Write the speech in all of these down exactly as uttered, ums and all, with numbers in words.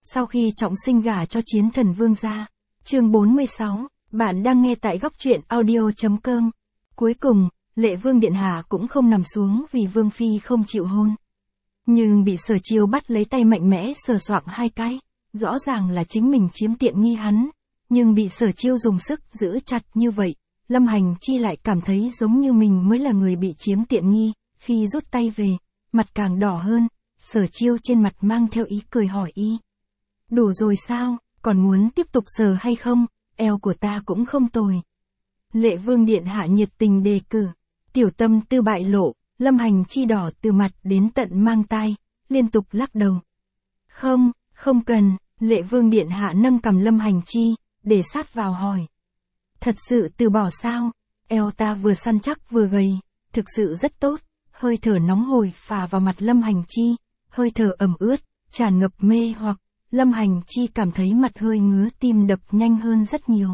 Sau khi trọng sinh gả cho chiến thần Vương gia. Chương bốn mươi sáu, bạn đang nghe tại góc truyện audio.com. Cuối cùng, Lệ Vương điện hạ cũng không nằm xuống vì Vương phi không chịu hôn. Nhưng bị Sở Chiêu bắt lấy tay mạnh mẽ sờ soạng hai cái, rõ ràng là chính mình chiếm tiện nghi hắn, nhưng bị Sở Chiêu dùng sức giữ chặt như vậy, Lâm Hành Chi lại cảm thấy giống như mình mới là người bị chiếm tiện nghi, khi rút tay về, mặt càng đỏ hơn, Sở Chiêu trên mặt mang theo ý cười hỏi y. Đủ rồi sao, còn muốn tiếp tục sờ hay không, eo của ta cũng không tồi. Lệ Vương điện hạ nhiệt tình đề cử, tiểu tâm tư bại lộ, Lâm Hành Chi đỏ từ mặt đến tận mang tai, liên tục lắc đầu. Không, không cần, Lệ Vương điện hạ nâng cầm Lâm Hành Chi, để sát vào hỏi. Thật sự từ bỏ sao, eo ta vừa săn chắc vừa gầy, thực sự rất tốt, hơi thở nóng hổi phả vào mặt Lâm Hành Chi, hơi thở ẩm ướt, tràn ngập mê hoặc, Lâm Hành Chi cảm thấy mặt hơi ngứa tim đập nhanh hơn rất nhiều.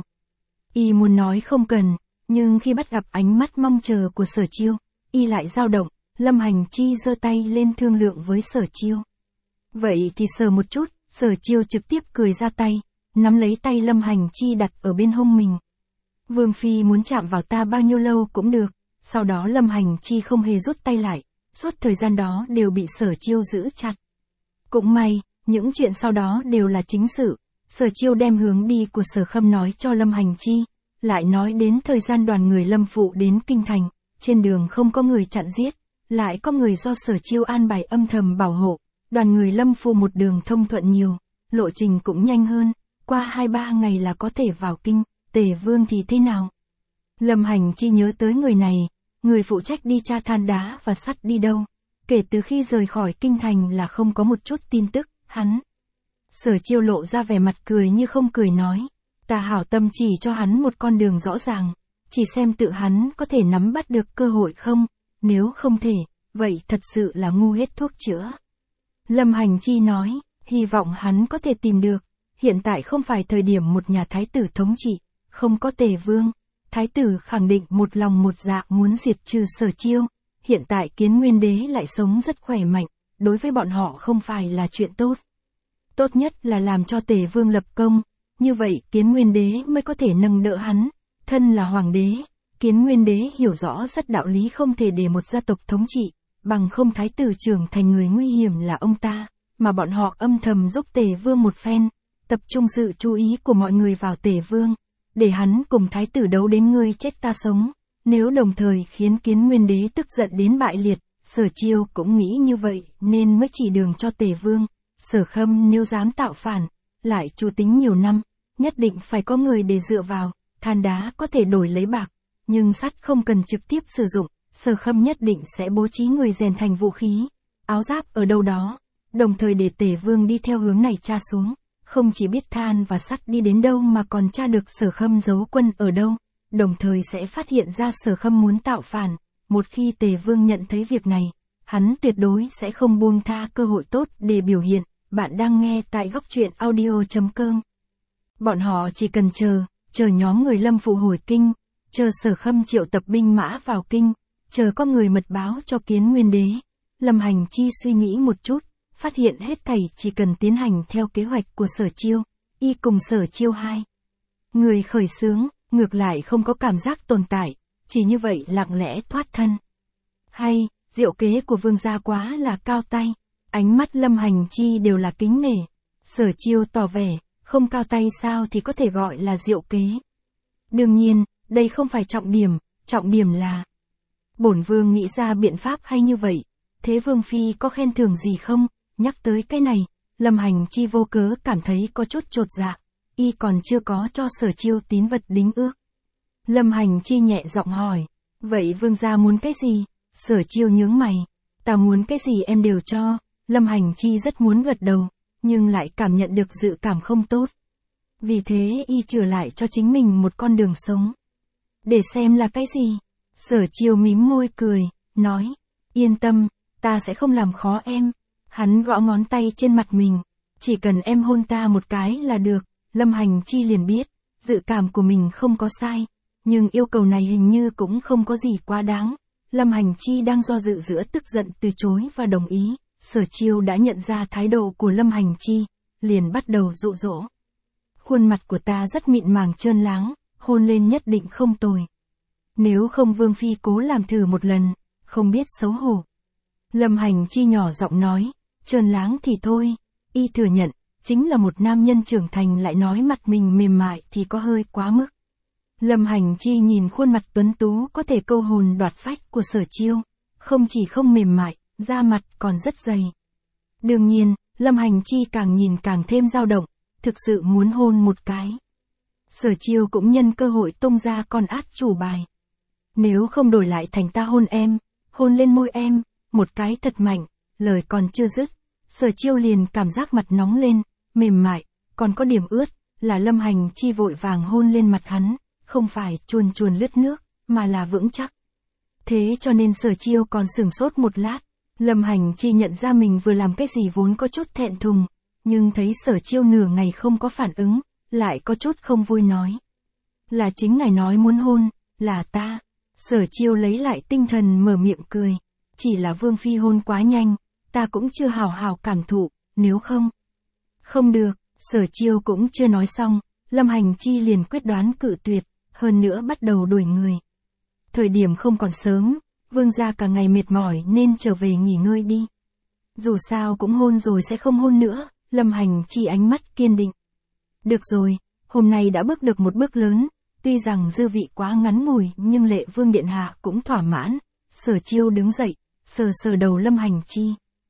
Y muốn nói không cần, nhưng khi bắt gặp ánh mắt mong chờ của Sở Chiêu, y lại dao động, Lâm Hành Chi giơ tay lên thương lượng với Sở Chiêu. Vậy thì sờ một chút, Sở Chiêu trực tiếp cười ra tay, nắm lấy tay Lâm Hành Chi đặt ở bên hông mình. Vương phi muốn chạm vào ta bao nhiêu lâu cũng được, sau đó Lâm Hành Chi không hề rút tay lại, suốt thời gian đó đều bị Sở Chiêu giữ chặt. Cũng may, những chuyện sau đó đều là chính sự, Sở Chiêu đem hướng đi của Sở Khâm nói cho Lâm Hành Chi, lại nói đến thời gian đoàn người Lâm Phụ đến Kinh Thành, trên đường không có người chặn giết, lại có người do Sở Chiêu an bài âm thầm bảo hộ, đoàn người Lâm Phụ một đường thông thuận nhiều, lộ trình cũng nhanh hơn, qua hai ba ngày là có thể vào kinh, Tề Vương thì thế nào? Lâm Hành Chi nhớ tới người này, người phụ trách đi tra than đá và sắt đi đâu, kể từ khi rời khỏi Kinh Thành là không có một chút tin tức, hắn. Sở Chiêu lộ ra vẻ mặt cười như không cười nói, ta hảo tâm chỉ cho hắn một con đường rõ ràng, chỉ xem tự hắn có thể nắm bắt được cơ hội không, nếu không thể, vậy thật sự là ngu hết thuốc chữa. Lâm Hành Chi nói, hy vọng hắn có thể tìm được, hiện tại không phải thời điểm một nhà thái tử thống trị, không có Tề Vương, thái tử khẳng định một lòng một dạ muốn diệt trừ Sở Chiêu, hiện tại Kiến Nguyên Đế lại sống rất khỏe mạnh, đối với bọn họ không phải là chuyện tốt. Tốt nhất là làm cho Tề Vương lập công, như vậy Kiến Nguyên Đế mới có thể nâng đỡ hắn, thân là hoàng đế, Kiến Nguyên Đế hiểu rõ rất đạo lý không thể để một gia tộc thống trị, bằng không thái tử trưởng thành người nguy hiểm là ông ta, mà bọn họ âm thầm giúp Tề Vương một phen, tập trung sự chú ý của mọi người vào Tề Vương, để hắn cùng thái tử đấu đến ngươi chết ta sống, nếu đồng thời khiến Kiến Nguyên Đế tức giận đến bại liệt, Sở Chiêu cũng nghĩ như vậy nên mới chỉ đường cho Tề Vương. Sở Khâm nếu dám tạo phản, lại chủ tính nhiều năm, nhất định phải có người để dựa vào, than đá có thể đổi lấy bạc, nhưng sắt không cần trực tiếp sử dụng, Sở Khâm nhất định sẽ bố trí người rèn thành vũ khí, áo giáp ở đâu đó, đồng thời để Tề Vương đi theo hướng này tra xuống, không chỉ biết than và sắt đi đến đâu mà còn tra được Sở Khâm giấu quân ở đâu, đồng thời sẽ phát hiện ra Sở Khâm muốn tạo phản, một khi Tề Vương nhận thấy việc này, hắn tuyệt đối sẽ không buông tha cơ hội tốt để biểu hiện. Bạn đang nghe tại góc truyện audio.com. Bọn họ chỉ cần chờ, chờ nhóm người Lâm Phụ hồi kinh, chờ Sở Khâm triệu tập binh mã vào kinh, chờ có người mật báo cho Kiến Nguyên Đế. Lâm Hành Chi suy nghĩ một chút, phát hiện hết thảy chỉ cần tiến hành theo kế hoạch của Sở Chiêu, y cùng Sở Chiêu hai. Người khởi xướng, ngược lại không có cảm giác tồn tại, chỉ như vậy lặng lẽ thoát thân. Hay, diệu kế của Vương gia quá là cao tay. Ánh mắt Lâm Hành Chi đều là kính nể. Sở Chiêu tỏ vẻ, không cao tay sao thì có thể gọi là diệu kế. Đương nhiên, đây không phải trọng điểm, trọng điểm là bổn vương nghĩ ra biện pháp hay như vậy. Thế Vương phi có khen thưởng gì không? Nhắc tới cái này, Lâm Hành Chi vô cớ cảm thấy có chút chột dạ. Y còn chưa có cho Sở Chiêu tín vật đính ước. Lâm Hành Chi nhẹ giọng hỏi, vậy vương gia muốn cái gì? Sở Chiêu nhướng mày, ta muốn cái gì em đều cho. Lâm Hành Chi rất muốn gật đầu, nhưng lại cảm nhận được dự cảm không tốt. Vì thế y trừ lại cho chính mình một con đường sống. Để xem là cái gì? Sở Chiêu mím môi cười, nói, yên tâm, ta sẽ không làm khó em. Hắn gõ ngón tay trên mặt mình, chỉ cần em hôn ta một cái là được. Lâm Hành Chi liền biết, dự cảm của mình không có sai, nhưng yêu cầu này hình như cũng không có gì quá đáng. Lâm Hành Chi đang do dự giữa tức giận từ chối và đồng ý. Sở Chiêu đã nhận ra thái độ của Lâm Hành Chi, liền bắt đầu dụ dỗ. Khuôn mặt của ta rất mịn màng trơn láng, hôn lên nhất định không tồi. Nếu không Vương Phi cố làm thử một lần, không biết xấu hổ. Lâm Hành Chi nhỏ giọng nói, trơn láng thì thôi, y thừa nhận, chính là một nam nhân trưởng thành lại nói mặt mình mềm mại thì có hơi quá mức. Lâm Hành Chi nhìn khuôn mặt tuấn tú có thể câu hồn đoạt phách của Sở Chiêu, không chỉ không mềm mại, da mặt còn rất dày. Đương nhiên, Lâm Hành Chi càng nhìn càng thêm dao động, thực sự muốn hôn một cái. Sở Chiêu cũng nhân cơ hội tung ra con át chủ bài. Nếu không đổi lại thành ta hôn em, hôn lên môi em, một cái thật mạnh, lời còn chưa dứt. Sở Chiêu liền cảm giác mặt nóng lên, mềm mại, còn có điểm ướt, là Lâm Hành Chi vội vàng hôn lên mặt hắn, không phải chuồn chuồn lướt nước, mà là vững chắc. Thế cho nên Sở Chiêu còn sửng sốt một lát, Lâm Hành Chi nhận ra mình vừa làm cái gì vốn có chút thẹn thùng, nhưng thấy Sở Chiêu nửa ngày không có phản ứng, lại có chút không vui nói. Là chính ngài nói muốn hôn, là ta. Sở Chiêu lấy lại tinh thần mở miệng cười, chỉ là Vương Phi hôn quá nhanh, ta cũng chưa hào hào cảm thụ, nếu không. Không được, Sở Chiêu cũng chưa nói xong, Lâm Hành Chi liền quyết đoán cự tuyệt, hơn nữa bắt đầu đuổi người. Thời điểm không còn sớm, Vương gia cả ngày mệt mỏi nên trở về nghỉ ngơi đi. Dù sao cũng hôn rồi sẽ không hôn nữa, Lâm Hành Chi ánh mắt kiên định. Được rồi, hôm nay đã bước được một bước lớn, tuy rằng dư vị quá ngắn ngủi nhưng Lệ Vương Điện Hạ cũng thỏa mãn. Sở Chiêu đứng dậy, sờ sờ đầu Lâm Hành Chi.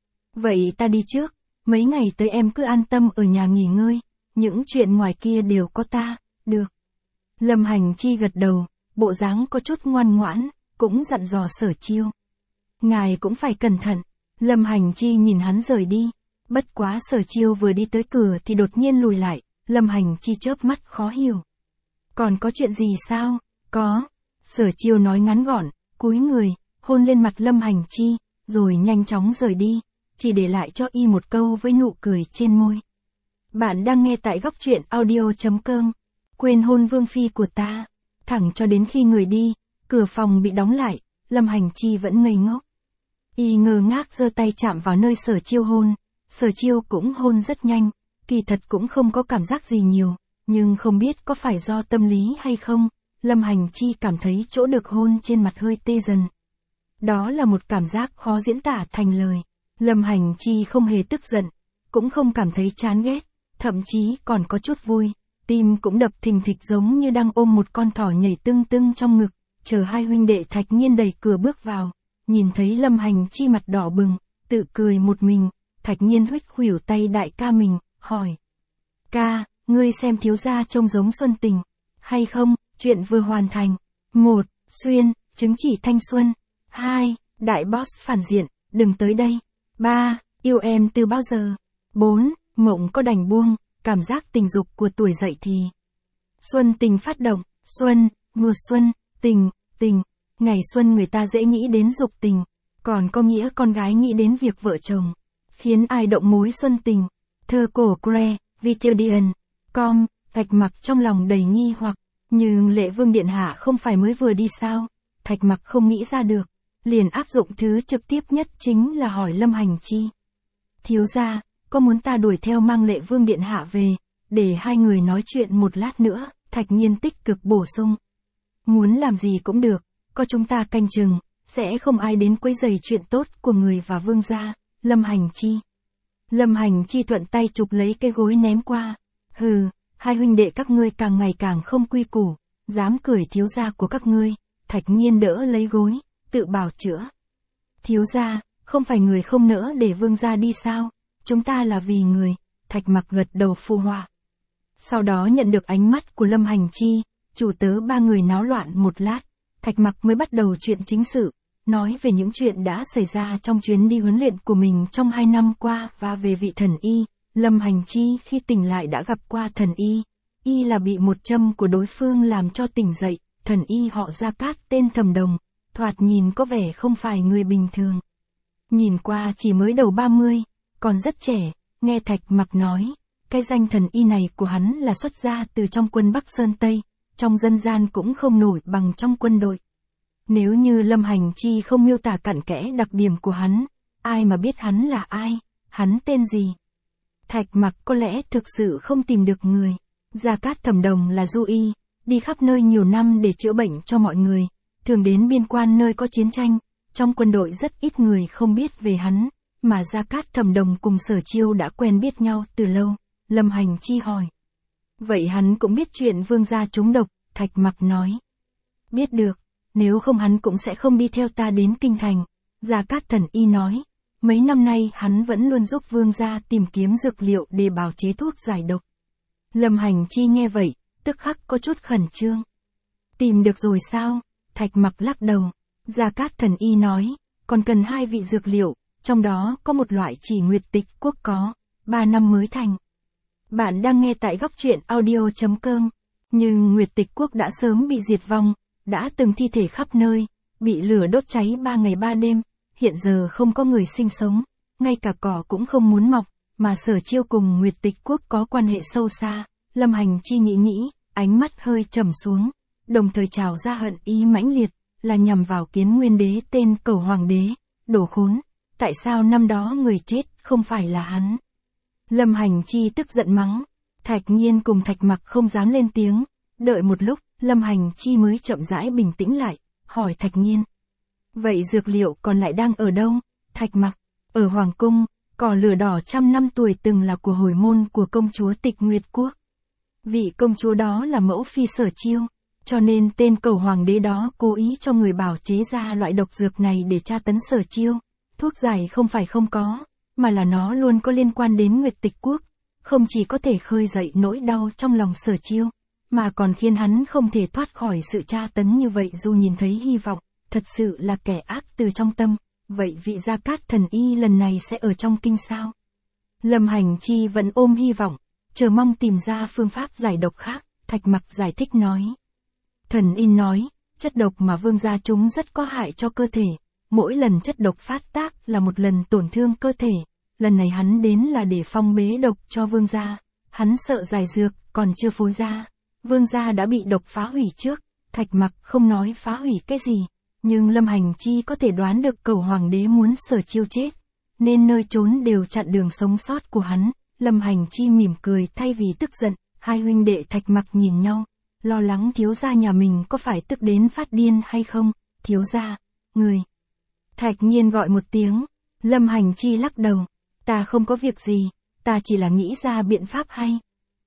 Vậy ta đi trước, mấy ngày tới em cứ an tâm ở nhà nghỉ ngơi, những chuyện ngoài kia đều có ta, được. Lâm Hành Chi gật đầu, bộ dáng có chút ngoan ngoãn, cũng dặn dò Sở Chiêu. Ngài cũng phải cẩn thận. Lâm Hành Chi nhìn hắn rời đi, bất quá Sở Chiêu vừa đi tới cửa thì đột nhiên lùi lại, Lâm Hành Chi chớp mắt khó hiểu. Còn có chuyện gì sao? Có. Sở Chiêu nói ngắn gọn, cúi người, hôn lên mặt Lâm Hành Chi, rồi nhanh chóng rời đi, chỉ để lại cho y một câu với nụ cười trên môi. Bạn đang nghe tại góc truyện audio chấm com. Quên hôn Vương Phi của ta. Thẳng cho đến khi người đi, cửa phòng bị đóng lại, Lâm Hành Chi vẫn ngây ngốc. Y ngơ ngác giơ tay chạm vào nơi Sở Chiêu hôn, Sở Chiêu cũng hôn rất nhanh, kỳ thật cũng không có cảm giác gì nhiều, nhưng không biết có phải do tâm lý hay không, Lâm Hành Chi cảm thấy chỗ được hôn trên mặt hơi tê dần. Đó là một cảm giác khó diễn tả thành lời. Lâm Hành Chi không hề tức giận, cũng không cảm thấy chán ghét, thậm chí còn có chút vui, tim cũng đập thình thịch giống như đang ôm một con thỏ nhảy tưng tưng trong ngực, chờ hai huynh đệ Thạch Nghiên đẩy cửa bước vào, nhìn thấy Lâm Hành Chi mặt đỏ bừng, tự cười một mình, Thạch Nghiên huých khuỷu tay đại ca mình, hỏi. Ca, ngươi xem thiếu gia trông giống Xuân Tình, hay không, chuyện vừa hoàn thành. Một, Xuyên, chứng chỉ thanh xuân. Hai, đại boss phản diện, đừng tới đây. Ba, yêu em từ bao giờ. Bốn, mộng có đành buông, cảm giác tình dục của tuổi dậy thì. Xuân Tình phát động, xuân, mùa xuân, tình, tình. Ngày xuân người ta dễ nghĩ đến dục tình, còn có nghĩa con gái nghĩ đến việc vợ chồng. Khiến ai động mối xuân tình. Thơ cổ Gre, Vitodian, com, Thạch Mặc trong lòng đầy nghi hoặc, nhưng Lệ Vương Điện Hạ không phải mới vừa đi sao, Thạch Mặc không nghĩ ra được, liền áp dụng thứ trực tiếp nhất chính là hỏi Lâm Hành Chi. Thiếu gia, có muốn ta đuổi theo mang Lệ Vương Điện Hạ về, để hai người nói chuyện một lát nữa, Thạch Nghiên tích cực bổ sung. Muốn làm gì cũng được, có chúng ta canh chừng, sẽ không ai đến quấy rầy chuyện tốt của người và vương gia. Lâm Hành Chi. Lâm Hành Chi thuận tay chụp lấy cái gối ném qua. Hừ, hai huynh đệ các ngươi càng ngày càng không quy củ, dám cười thiếu gia của các ngươi. Thạch Nghiên đỡ lấy gối, tự bào chữa. Thiếu gia, không phải người không nỡ để vương gia đi sao? Chúng ta là vì người. Thạch Mặc gật đầu phụ họa. Sau đó nhận được ánh mắt của Lâm Hành Chi, chủ tớ ba người náo loạn một lát, Thạch Mặc mới bắt đầu chuyện chính sự. Nói về những chuyện đã xảy ra trong chuyến đi huấn luyện của mình trong hai năm qua và về vị thần y. Lâm Hành Chi khi tỉnh lại đã gặp qua thần y. Y là bị một châm của đối phương làm cho tỉnh dậy. Thần y họ Gia Cát tên Thẩm Đồng, thoạt nhìn có vẻ không phải người bình thường. Nhìn qua chỉ mới đầu ba mươi, còn rất trẻ, nghe Thạch Mặc nói. Cái danh thần y này của hắn là xuất gia từ trong quân Bắc Sơn Tây, trong dân gian cũng không nổi bằng trong quân đội. Nếu như Lâm Hành Chi không miêu tả cặn kẽ đặc điểm của hắn, ai mà biết hắn là ai, hắn tên gì. Thạch Mặc có lẽ thực sự không tìm được người. Gia Cát Thẩm Đồng là du y, đi khắp nơi nhiều năm để chữa bệnh cho mọi người, thường đến biên quan nơi có chiến tranh, trong quân đội rất ít người không biết về hắn, mà Gia Cát Thẩm Đồng cùng Sở Chiêu đã quen biết nhau từ lâu. Lâm Hành Chi hỏi. Vậy hắn cũng biết chuyện vương gia trúng độc, Thạch Mặc nói. Biết được, nếu không hắn cũng sẽ không đi theo ta đến kinh thành. Gia Cát Thần Y nói. Mấy năm nay hắn vẫn luôn giúp vương gia tìm kiếm dược liệu để bào chế thuốc giải độc. Lâm Hành Chi nghe vậy, tức khắc có chút khẩn trương. Tìm được rồi sao? Thạch Mặc lắc đầu. Gia Cát Thần Y nói, còn cần hai vị dược liệu, trong đó có một loại chỉ Nguyệt Tịch Quốc có, ba năm mới thành. Bạn đang nghe tại góc truyện audio chấm com. Nhưng Nguyệt Tịch Quốc đã sớm bị diệt vong, đã từng thi thể khắp nơi, bị lửa đốt cháy ba ngày ba đêm, hiện giờ không có người sinh sống, ngay cả cỏ cũng không muốn mọc, mà Sở Chiêu cùng Nguyệt Tịch Quốc có quan hệ sâu xa. Lâm Hành Chi nghĩ nghĩ, ánh mắt hơi trầm xuống, đồng thời trào ra hận ý mãnh liệt, là nhằm vào Kiến Nguyên Đế tên Cẩu Hoàng Đế. Đồ khốn, tại sao năm đó người chết không phải là hắn? Lâm Hành Chi tức giận mắng. Thạch Nhiên cùng Thạch Mặc không dám lên tiếng, đợi một lúc, Lâm Hành Chi mới chậm rãi bình tĩnh lại, hỏi Thạch Nhiên. Vậy dược liệu còn lại đang ở đâu? Thạch Mặc, ở Hoàng Cung, cỏ lửa đỏ trăm năm tuổi từng là của hồi môn của công chúa Tịch Nguyệt Quốc. Vị công chúa đó là mẫu phi Sở Chiêu, cho nên tên Cẩu Hoàng Đế đó cố ý cho người bào chế ra loại độc dược này để tra tấn Sở Chiêu. Thuốc giải không phải không có, mà là nó luôn có liên quan đến Nguyệt Tịch Quốc, không chỉ có thể khơi dậy nỗi đau trong lòng Sở Chiêu, mà còn khiến hắn không thể thoát khỏi sự tra tấn như vậy dù nhìn thấy hy vọng, thật sự là kẻ ác từ trong tâm. Vậy vị Gia Cát Thần Y lần này sẽ ở trong kinh sao? Lâm Hành Chi vẫn ôm hy vọng, chờ mong tìm ra phương pháp giải độc khác. Thạch Mặc giải thích nói. Thần Y nói, chất độc mà vương gia chúng rất có hại cho cơ thể, mỗi lần chất độc phát tác là một lần tổn thương cơ thể, lần này hắn đến là để phong bế độc cho vương gia, hắn sợ giải dược, còn chưa phối ra, vương gia đã bị độc phá hủy trước. Thạch Mặc không nói phá hủy cái gì, nhưng Lâm Hành Chi có thể đoán được Cẩu Hoàng Đế muốn Sở Chiêu chết, nên nơi trốn đều chặn đường sống sót của hắn. Lâm Hành Chi mỉm cười thay vì tức giận, hai huynh đệ Thạch Mặc nhìn nhau, lo lắng thiếu gia nhà mình có phải tức đến phát điên hay không. Thiếu gia, người. Thạch Nhiên gọi một tiếng, Lâm Hành Chi lắc đầu, ta không có việc gì, ta chỉ là nghĩ ra biện pháp hay.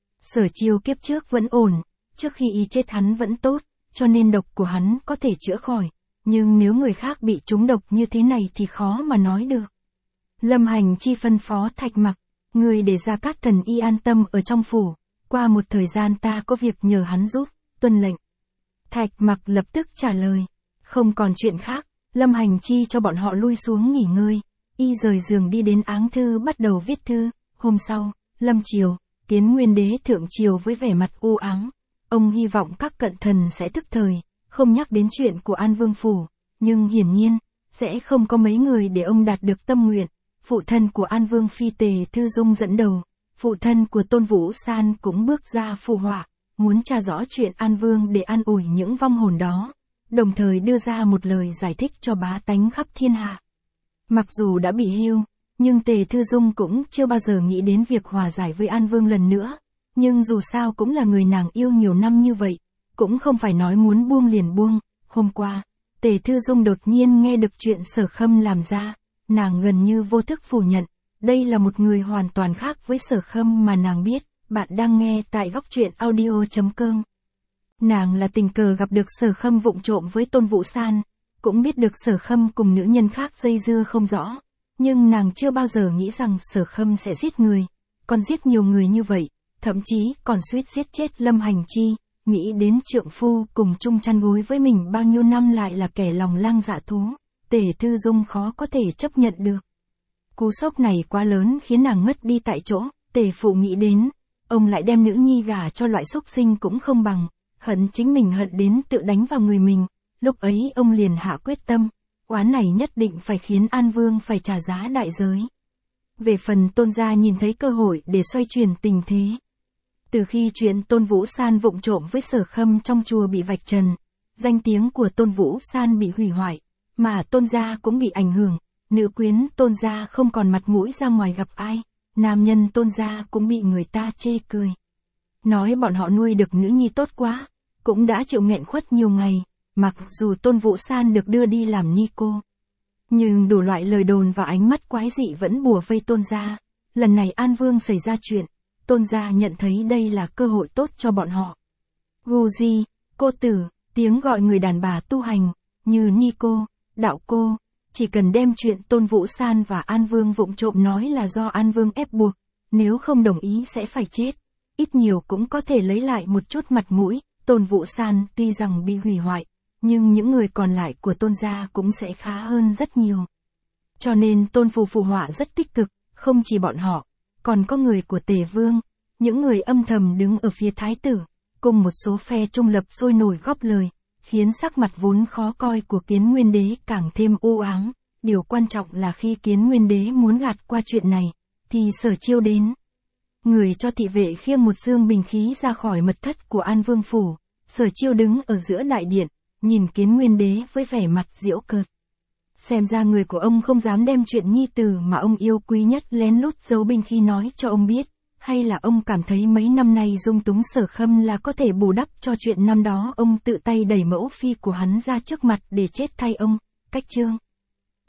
Sở Chiêu kiếp trước vẫn ổn, trước khi y chết hắn vẫn tốt, cho nên độc của hắn có thể chữa khỏi, nhưng nếu người khác bị trúng độc như thế này thì khó mà nói được. Lâm Hành Chi phân phó Thạch Mặc, người để Gia Cát Thần Y an tâm ở trong phủ, qua một thời gian ta có việc nhờ hắn giúp. Tuân lệnh. Thạch Mặc lập tức trả lời, không còn chuyện khác. Lâm Hành Chi cho bọn họ lui xuống nghỉ ngơi, y rời giường đi đến áng thư bắt đầu viết thư. Hôm sau, lâm triều, Kiến Nguyên Đế thượng triều với vẻ mặt u ám, ông hy vọng các cận thần sẽ thức thời, không nhắc đến chuyện của An Vương phủ, nhưng hiển nhiên sẽ không có mấy người để ông đạt được tâm nguyện. Phụ thân của An Vương phi Tề Thư Dung dẫn đầu, phụ thân của Tôn Vũ San cũng bước ra phù họa, muốn tra rõ chuyện An Vương để an ủi những vong hồn đó, đồng thời đưa ra một lời giải thích cho bá tánh khắp thiên hạ. Mặc dù đã bị hưu, nhưng Tề Thư Dung cũng chưa bao giờ nghĩ đến việc hòa giải với An Vương lần nữa, nhưng dù sao cũng là người nàng yêu nhiều năm như vậy, cũng không phải nói muốn buông liền buông. Hôm qua, Tề Thư Dung đột nhiên nghe được chuyện Sở Khâm làm ra, nàng gần như vô thức phủ nhận, đây là một người hoàn toàn khác với Sở Khâm mà nàng biết. Bạn đang nghe tại góc truyện audio chấm com. Nàng là tình cờ gặp được Sở Khâm vụng trộm với Tôn Vũ San, cũng biết được Sở Khâm cùng nữ nhân khác dây dưa không rõ, nhưng nàng chưa bao giờ nghĩ rằng Sở Khâm sẽ giết người, còn giết nhiều người như vậy, thậm chí còn suýt giết chết Lâm Hành Chi. Nghĩ đến trượng phu cùng chung chăn gối với mình bao nhiêu năm lại là kẻ lòng lang dạ thú, Tề Thư Dung khó có thể chấp nhận được. Cú sốc này quá lớn khiến nàng ngất đi tại chỗ. Tề phụ nghĩ đến, ông lại đem nữ nhi gả cho loại xúc sinh cũng không bằng, hận chính mình hận đến tự đánh vào người mình. Lúc ấy ông liền hạ quyết tâm, oán này nhất định phải khiến An Vương phải trả giá đại giới. Về phần Tôn gia nhìn thấy cơ hội để xoay chuyển tình thế. Từ khi chuyện Tôn Vũ San vụng trộm với Sở Khâm trong chùa bị vạch trần, danh tiếng của Tôn Vũ San bị hủy hoại, mà Tôn gia cũng bị ảnh hưởng, nữ quyến Tôn gia không còn mặt mũi ra ngoài gặp ai. nam nhân Tôn gia cũng bị người ta chê cười. Nói bọn họ nuôi được nữ nhi tốt quá, cũng đã chịu nghẹn khuất nhiều ngày, mặc dù Tôn Vũ San được đưa đi làm ni cô. Nhưng đủ loại lời đồn và ánh mắt quái dị vẫn bùa vây Tôn gia. Lần này An Vương xảy ra chuyện, Tôn gia nhận thấy đây là cơ hội tốt cho bọn họ. Guji, cô tử, tiếng gọi người đàn bà tu hành, như ni cô, đạo cô, chỉ cần đem chuyện Tôn Vũ San và An Vương vụng trộm nói là do An Vương ép buộc, nếu không đồng ý sẽ phải chết, ít nhiều cũng có thể lấy lại một chút mặt mũi. Tôn Vũ San tuy rằng bị hủy hoại, nhưng những người còn lại của Tôn gia cũng sẽ khá hơn rất nhiều. Cho nên Tôn Phù phù họa rất tích cực, không chỉ bọn họ, còn có người của Tề Vương, những người âm thầm đứng ở phía thái tử, cùng một số phe trung lập sôi nổi góp lời, khiến sắc mặt vốn khó coi của Kiến Nguyên Đế càng thêm u ám. Điều quan trọng là khi Kiến Nguyên Đế muốn gạt qua chuyện này, thì Sở Chiêu đến. Người cho thị vệ khiêng một dương bình khí ra khỏi mật thất của An Vương phủ. Sở Chiêu đứng ở giữa đại điện, nhìn Kiến Nguyên Đế với vẻ mặt giễu cợt. Xem ra người của ông không dám đem chuyện nhi tử mà ông yêu quý nhất lén lút giấu binh khí nói cho ông biết, hay là ông cảm thấy mấy năm nay dung túng Sở Khâm là có thể bù đắp cho chuyện năm đó ông tự tay đẩy mẫu phi của hắn ra trước mặt để chết thay ông. Cách chương